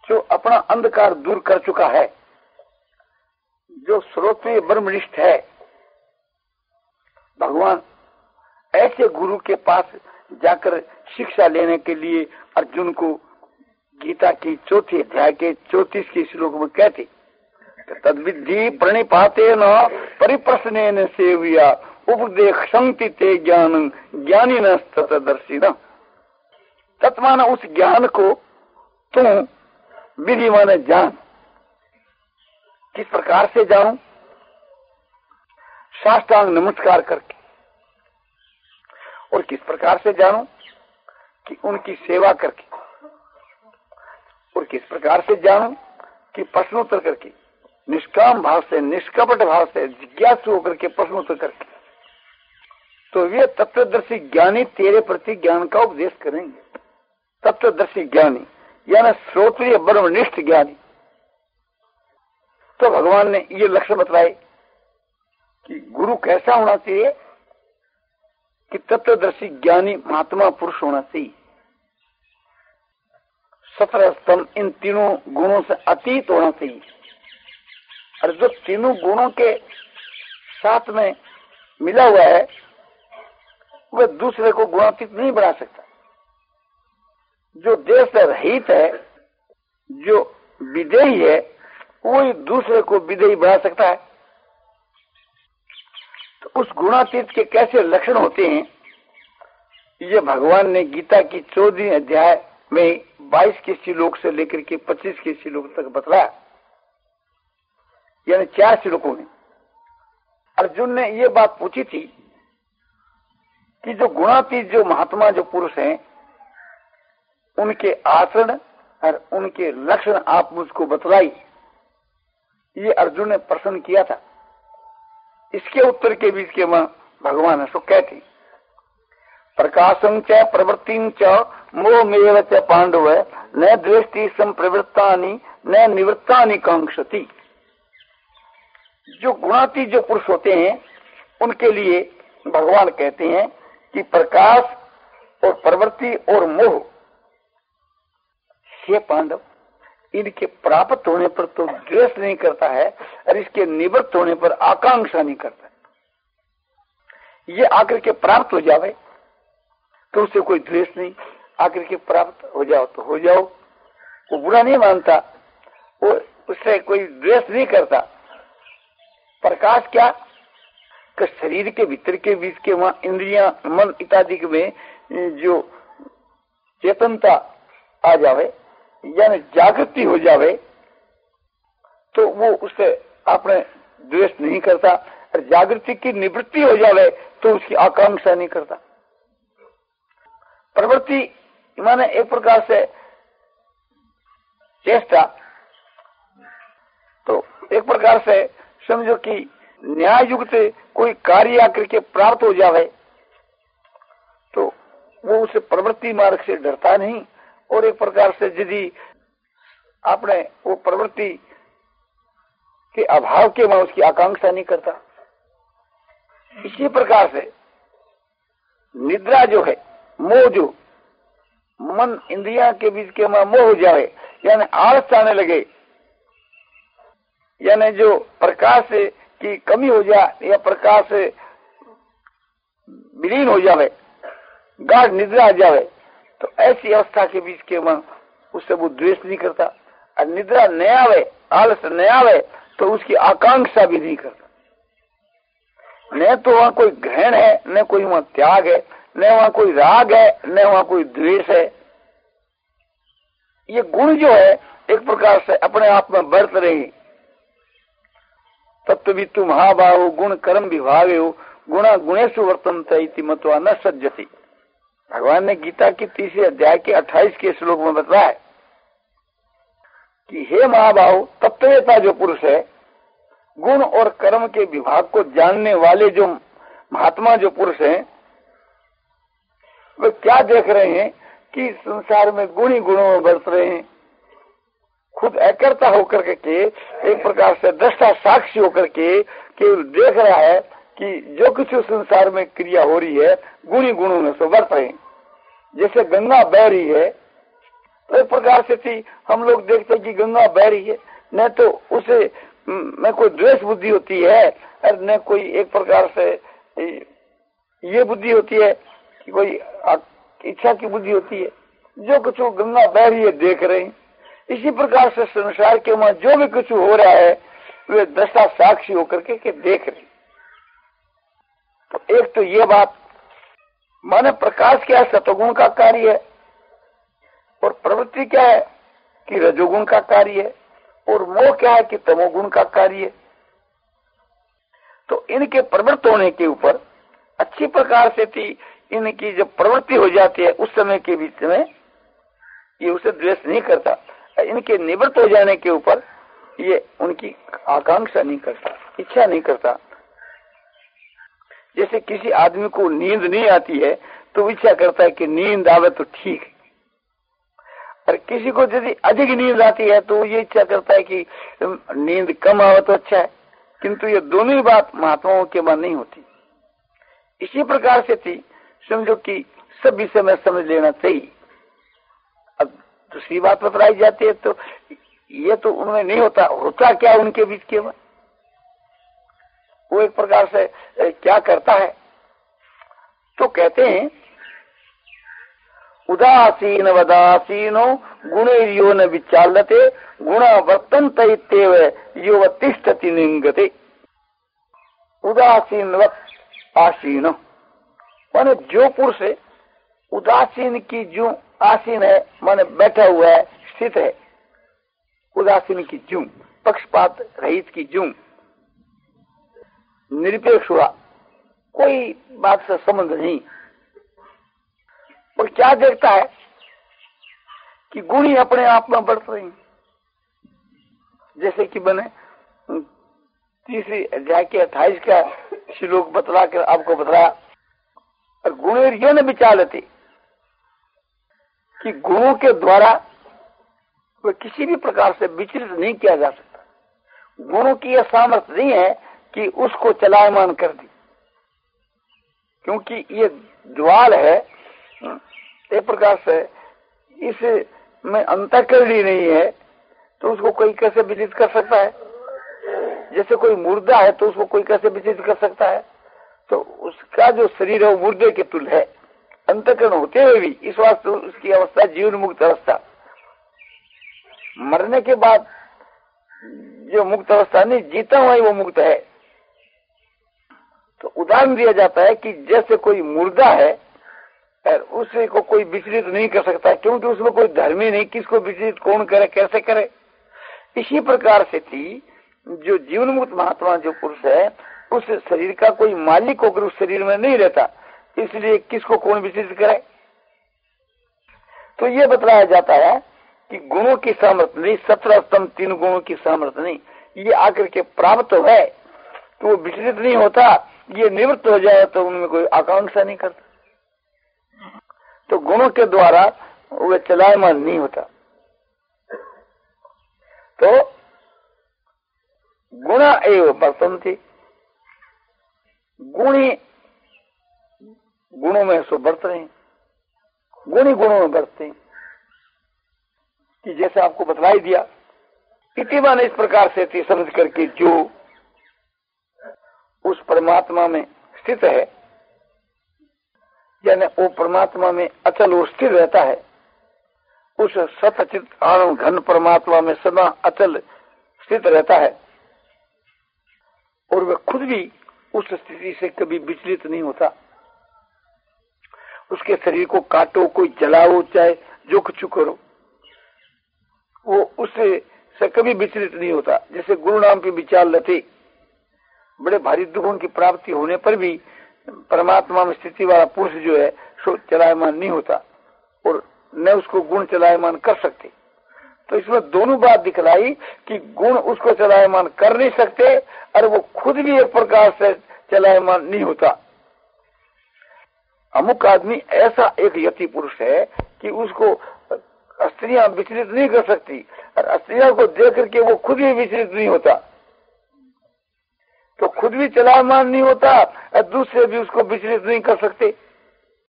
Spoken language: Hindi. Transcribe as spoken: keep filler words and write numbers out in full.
जो अपना अंधकार दूर कर चुका है, जो श्रोत्रिय ब्रह्मनिष्ठ है, भगवान ऐसे गुरु के पास जाकर शिक्षा लेने के लिए अर्जुन को गीता की चौथी अध्याय के चौतीस के श्लोक में कहते, तद्विद्धि प्रणिपाते न परिप्रश्नेन सेव्या उपदेशंति ते ज्ञान ज्ञानी न तत्दर्शी न। तत्मान उस ज्ञान को तुम विधि माने जान। किस प्रकार से जानूं? साष्टांग नमस्कार करके। और किस प्रकार से जानूं? कि उनकी सेवा करके। और किस प्रकार से जानूं? कि प्रश्नोत्तर करके, निष्काम भाव से, निष्कपट भाव से, जिज्ञासु होकर के प्रश्नोत्तर करके। तो वे तत्वदर्शी ज्ञानी तेरे प्रति ज्ञान का उपदेश करेंगे। तत्वदर्शी ज्ञानी यानी श्रोत्रिय ब्रह्मनिष्ठ ज्ञानी। तो भगवान ने ये लक्ष्य बताए कि गुरु कैसा होना चाहिए, कि तत्वदर्शी ज्ञानी महात्मा पुरुष होना चाहिए। सत्रह स्तंभ इन तीनों गुणों से अतीत होना चाहिए। और जो तीनों गुणों के साथ में मिला हुआ है वह दूसरे को गुणातीत नहीं बना सकता। जो देश से रहित है, जो विदेही है, वही दूसरे को विदेही बना सकता है। तो उस गुणातीत के कैसे लक्षण होते हैं, ये भगवान ने गीता की चौदहवीं अध्याय में बाईस के श्लोक से लेकर के पच्चीस के श्लोक तक बतलाया, यानी चार श्लोकों में। अर्जुन ने ये बात पूछी थी कि जो गुणातीत जो महात्मा जो पुरुष हैं, उनके आचरण और उनके लक्षण आप मुझको बतलाई। ये अर्जुन ने प्रश्न किया था। इसके उत्तर के बीच के मां भगवान है सो कहते, प्रकाशं च प्रवृत्तिं च मोहमेव च पांडव न द्वेष्टि संप्रवृत्तानि न निवृत्तानि कांक्षति। जो गुणातीत जो पुरुष होते हैं उनके लिए भगवान कहते हैं कि प्रकाश और प्रवृत्ति और मोह ये पांडव इनके प्राप्त होने पर तो द्वेष नहीं करता है और इसके निवृत्त होने पर आकांक्षा नहीं करता। ये आकर के प्राप्त हो जावे तो उससे कोई द्वेष नहीं, आकर के प्राप्त हो जाओ तो हो जाओ, वो बुरा नहीं मानता, वो उससे कोई द्वेष नहीं करता। प्रकाश क्या कि शरीर के भीतर के बीच के वहां इंद्रियां मन इत्यादि में जो चेतनता आ जावे यानी जागृति हो जावे तो वो उससे अपने द्वेष नहीं करता, और जागृति की निवृत्ति हो जावे तो उसकी आकांक्षा नहीं करता। प्रवृत्ति माने एक प्रकार से चेष्टा, तो एक प्रकार से समझो कि न्याय युक्त कोई कार्य आकर के प्राप्त हो जावे तो वो उसे प्रवृत्ति मार्ग से डरता नहीं, और एक प्रकार से यदि आपने वो प्रवृत्ति के अभाव के में उसकी आकांक्षा नहीं करता। इसी प्रकार से निद्रा जो है, मोह जो मन इंद्रिया के बीच के में मोह हो जाए यानी आलस आने लगे, यानी जो प्रकाश की कमी हो जाए या प्रकाश विलीन हो जावे, गाढ़ निद्रा आ जावे, तो ऐसी अवस्था के बीच के मन उससे वो द्वेष नहीं करता। और निद्रा न आवे, आलस न आवे तो उसकी आकांक्षा भी नहीं करता। न तो वहां कोई ग्रहण है, न कोई वहां त्याग है, न वहां कोई राग है, न वहां कोई द्वेष है। ये गुण जो है एक प्रकार से अपने आप में बढ़त रहे। तत्वितु महाबाहु गुण कर्म विभाग गुणा गुणेशु वर्तन्ते इति मत्वा न सज्जति। भगवान ने गीता की तीसरे अध्याय के अट्ठाईस के श्लोक में बताया कि हे महाबाहु, तत्ववेता जो पुरुष है, गुण और कर्म के विभाग को जानने वाले जो महात्मा जो पुरुष हैं, वे क्या देख रहे हैं कि संसार में गुण ही गुणों में बढ़ रहे हैं। खुद एकर्ता होकर के एक प्रकार से दृष्टा साक्षी होकर के केवल देख रहा है कि जो कुछ संसार में क्रिया हो रही है गुणी गुणों में से बढ़ रहे हैं। जैसे गंगा बह रही है तो एक प्रकार से थी हम लोग देखते कि गंगा बह रही है, न तो उसे में कोई द्वेष बुद्धि होती है और न कोई एक प्रकार से ये बुद्धि होती है कि कोई इच्छा की बुद्धि होती है। जो कुछ गंगा बह रही है देख रहे हैं। इसी प्रकार से संसार के वहां जो भी कुछ हो रहा है वे दशा साक्षी होकर के, के देख रहे। तो एक तो ये बात माने प्रकाश क्या है, सतोगुण का कार्य है, और प्रवृत्ति क्या है कि रजोगुण का कार्य है, और मोह क्या है कि तमोगुण का कार्य है। तो इनके प्रवृत्त होने के ऊपर अच्छी प्रकार से थी इनकी जब प्रवृत्ति हो जाती है उस समय के बीच में ये उसे द्वेष नहीं करता। इनके निवृत्त हो जाने के ऊपर ये उनकी आकांक्षा नहीं करता, इच्छा नहीं करता। जैसे किसी आदमी को नींद नहीं आती है तो इच्छा करता है कि नींद आवे तो ठीक है, और किसी को यदि अधिक नींद आती है तो ये इच्छा करता है कि नींद कम आवे तो अच्छा है। किंतु ये दोनों ही बात महात्माओं के मन नहीं होती। इसी प्रकार से थी समझो कि सब विषय में समझ लेना चाहिए। अब दूसरी बात बतलाई जाती है तो ये तो उनमें नहीं होता। होता क्या उनके बीच के में, वो एक प्रकार से क्या करता है तो कहते हैं उदासीन वदासीनो गुणैर्यो न विचाल्यते गुणा वर्तन्त इत्येव यो तिष्ठति निंगते। उदासीन आसीनो माने जो पुरुष उदासीन की जो आसीन है माने बैठा हुआ है, स्थित है। उदासीन की जूं, पक्षपात रहित की जूं, निरपेक्ष हुआ, कोई बात से संबंध नहीं। और क्या देखता है कि गुण ही अपने आप में बढ़ रहे हैं। जैसे कि मैंने तीसरी अध्याय के अट्ठाईस का श्लोक बतला कर आपको बताया, और गुणों ने विचार लेते कि गुणों के द्वारा वह किसी भी प्रकार से विचलित नहीं किया जा सकता। गुणों की यह सामर्थ्य नहीं है कि उसको चलायमान कर दी, क्योंकि ये ज्वाल है एक प्रकार से, इसमें अंतःकरणी नहीं है तो उसको कोई कैसे विचलित कर सकता है। जैसे कोई मुर्दा है तो उसको कोई कैसे विचलित कर सकता है। तो उसका जो शरीर है वो मुर्दे के तुल्य है, अंतःकरण होते हुए भी। इस वास्ते उसकी अवस्था जीवन मुक्त अवस्था। मरने के बाद जो मुक्त अवस्था नहीं, जीता हुआ ही वो मुक्त है। तो उदाहरण दिया जाता है कि जैसे कोई मुर्दा है और उसे को कोई विचलित नहीं कर सकता, क्योंकि उसमें कोई धर्म ही नहीं, किसको विचलित कौन करे, कैसे करे। इसी प्रकार से थी जो जीवन मुक्त महात्मा जो पुरुष है उस शरीर का कोई मालिक होकर उस शरीर में नहीं रहता, इसलिए किसको कौन विचलित करे। तो ये बतलाया जाता है कि गुणों की सामर्थ्य नहीं, सत्रह स्तंभ तीन गुणों की सामर्थ्य नहीं, ये आकर के प्राप्त तो है तो वो विचलित नहीं होता। ये निवृत्त हो जाए तो उनमें कोई आकांक्षा नहीं करता। तो गुणों के द्वारा वे चलायमान नहीं होता। तो गुणा एवं वर्तन्ते, गुणी गुणों में सो बढ़ते हैं, गुणी गुणों में बढ़ते हैं। कि जैसे आपको बतलाई दिया इति माने इस प्रकार से थी समझ करके जो उस परमात्मा में स्थित है, यानी वो परमात्मा में अचल और स्थिर रहता है, उस सतचित आनंद घन परमात्मा में सदा अचल स्थित रहता है, और वह खुद भी उस स्थिति से कभी विचलित नहीं होता। उसके शरीर को काटो, कोई जलाओ, चाहे जो कुछ करो, वो उससे से कभी विचलित नहीं होता। जैसे गुरु नाम पे विचार लेते, बड़े भारी दुखों की प्राप्ति होने पर भी परमात्मा में स्थिति वाला पुरुष जो है सो चलायमान नहीं होता, और न उसको गुण चलायमान कर सकते। तो इसमें दोनों बात दिखलाई कि गुण उसको चलायमान कर नहीं सकते और वो खुद भी एक प्रकार से चलायमान नहीं होता। अमुक आदमी ऐसा एक यति पुरुष है कि उसको स्त्रियां विचलित नहीं कर सकती, और स्त्रियों को देख करके वो खुद भी विचलित नहीं होता। तो खुद भी चलायमान नहीं होता और दूसरे भी उसको विचलित नहीं कर सकते।